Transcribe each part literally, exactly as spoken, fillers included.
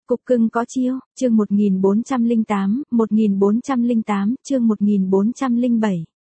Cục cưng có chiêu, chương một nghìn bốn trăm lẻ tám, một nghìn bốn trăm lẻ tám, chương một nghìn bốn trăm lẻ bảy.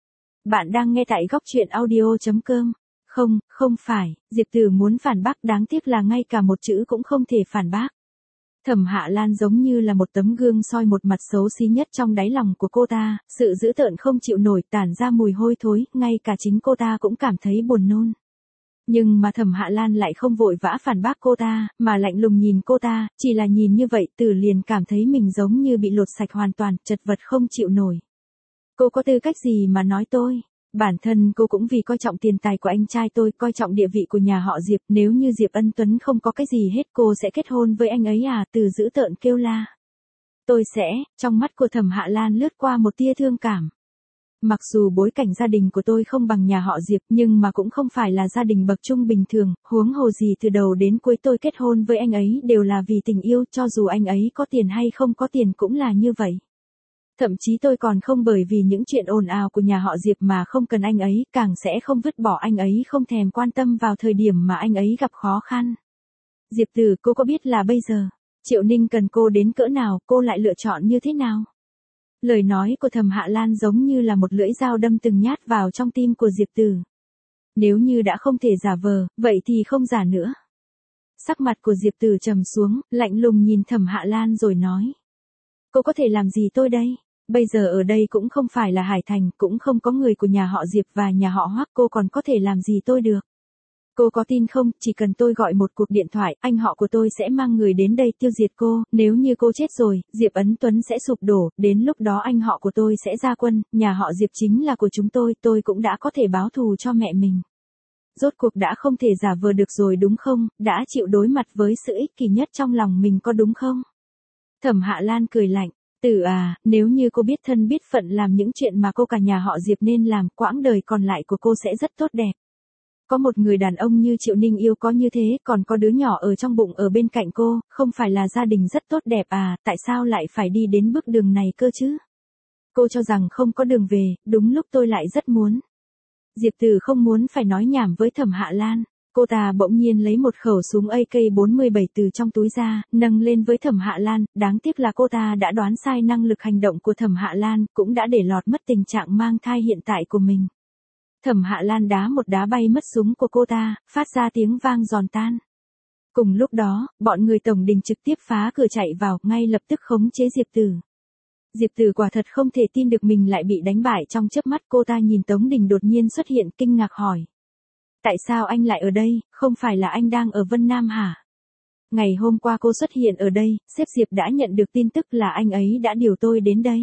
Bạn đang nghe tại góc truyện audio chấm com. Không, không phải, Diệp Tử muốn phản bác, đáng tiếc là ngay cả một chữ cũng không thể phản bác. Thẩm Hạ Lan giống như là một tấm gương soi một mặt xấu xí nhất trong đáy lòng của cô ta, sự dữ tợn không chịu nổi tản ra mùi hôi thối, ngay cả chính cô ta cũng cảm thấy buồn nôn. Nhưng mà Thẩm Hạ Lan lại không vội vã phản bác cô ta, mà lạnh lùng nhìn cô ta, chỉ là nhìn như vậy Tử liền cảm thấy mình giống như bị lột sạch hoàn toàn, chật vật không chịu nổi. Cô có tư cách gì mà nói tôi? Bản thân cô cũng vì coi trọng tiền tài của anh trai tôi, coi trọng địa vị của nhà họ Diệp, nếu như Diệp Ân Tuấn không có cái gì hết cô sẽ kết hôn với anh ấy à? Từ dữ tợn kêu la. Tôi sẽ, trong mắt của Thẩm Hạ Lan lướt qua một tia thương cảm. Mặc dù bối cảnh gia đình của tôi không bằng nhà họ Diệp nhưng mà cũng không phải là gia đình bậc trung bình thường, huống hồ gì từ đầu đến cuối tôi kết hôn với anh ấy đều là vì tình yêu, cho dù anh ấy có tiền hay không có tiền cũng là như vậy. Thậm chí tôi còn không bởi vì những chuyện ồn ào của nhà họ Diệp mà không cần anh ấy, càng sẽ không vứt bỏ anh ấy, không thèm quan tâm vào thời điểm mà anh ấy gặp khó khăn. Diệp Tử, cô có biết là bây giờ, Triệu Ninh cần cô đến cỡ nào, cô lại lựa chọn như thế nào? Lời nói của Thẩm Hạ Lan giống như là một lưỡi dao đâm từng nhát vào trong tim của Diệp Tử. Nếu như đã không thể giả vờ, vậy thì không giả nữa. Sắc mặt của Diệp Tử trầm xuống, lạnh lùng nhìn Thẩm Hạ Lan rồi nói. Cô có thể làm gì tôi đây? Bây giờ ở đây cũng không phải là Hải Thành, cũng không có người của nhà họ Diệp và nhà họ Hoắc, cô còn có thể làm gì tôi được? Cô có tin không, chỉ cần tôi gọi một cuộc điện thoại, anh họ của tôi sẽ mang người đến đây tiêu diệt cô, nếu như cô chết rồi, Diệp Ấn Tuấn sẽ sụp đổ, đến lúc đó anh họ của tôi sẽ ra quân, nhà họ Diệp chính là của chúng tôi, tôi cũng đã có thể báo thù cho mẹ mình. Rốt cuộc đã không thể giả vờ được rồi đúng không, đã chịu đối mặt với sự ích kỷ nhất trong lòng mình có đúng không? Thẩm Hạ Lan cười lạnh. Tử à, nếu như cô biết thân biết phận làm những chuyện mà cô cả nhà họ Diệp nên làm, quãng đời còn lại của cô sẽ rất tốt đẹp. Có một người đàn ông như Triệu Ninh yêu có như thế, còn có đứa nhỏ ở trong bụng ở bên cạnh cô, không phải là gia đình rất tốt đẹp à, tại sao lại phải đi đến bước đường này cơ chứ? Cô cho rằng không có đường về, đúng lúc tôi lại rất muốn. Diệp Tử không muốn phải nói nhảm với Thẩm Hạ Lan. Cô ta bỗng nhiên lấy một khẩu súng A K bốn mươi bảy từ trong túi ra, nâng lên với Thẩm Hạ Lan, đáng tiếc là cô ta đã đoán sai năng lực hành động của Thẩm Hạ Lan, cũng đã để lọt mất tình trạng mang thai hiện tại của mình. Thẩm Hạ Lan đá một đá bay mất súng của cô ta, phát ra tiếng vang giòn tan. Cùng lúc đó, bọn người Tổng Đình trực tiếp phá cửa chạy vào, ngay lập tức khống chế Diệp Tử. Diệp Tử quả thật không thể tin được mình lại bị đánh bại trong chớp mắt, cô ta nhìn Tống Đình đột nhiên xuất hiện, kinh ngạc hỏi. Tại sao anh lại ở đây, không phải là anh đang ở Vân Nam hả? Ngày hôm qua cô xuất hiện ở đây, sếp Diệp đã nhận được tin tức là anh ấy đã điều tôi đến đây.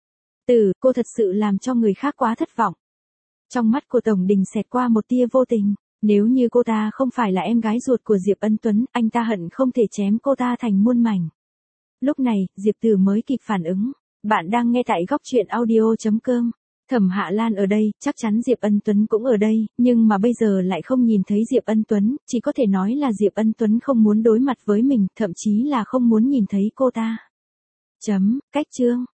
Tử, cô thật sự làm cho người khác quá thất vọng. Trong mắt của Tổng Đình xẹt qua một tia vô tình, nếu như cô ta không phải là em gái ruột của Diệp Ân Tuấn, anh ta hận không thể chém cô ta thành muôn mảnh. Lúc này, Diệp Tử mới kịp phản ứng. Bạn đang nghe tại góc truyện audio chấm com. Thẩm Hạ Lan ở đây, chắc chắn Diệp Ân Tuấn cũng ở đây, nhưng mà bây giờ lại không nhìn thấy Diệp Ân Tuấn, chỉ có thể nói là Diệp Ân Tuấn không muốn đối mặt với mình, thậm chí là không muốn nhìn thấy cô ta. Chấm, cách chương.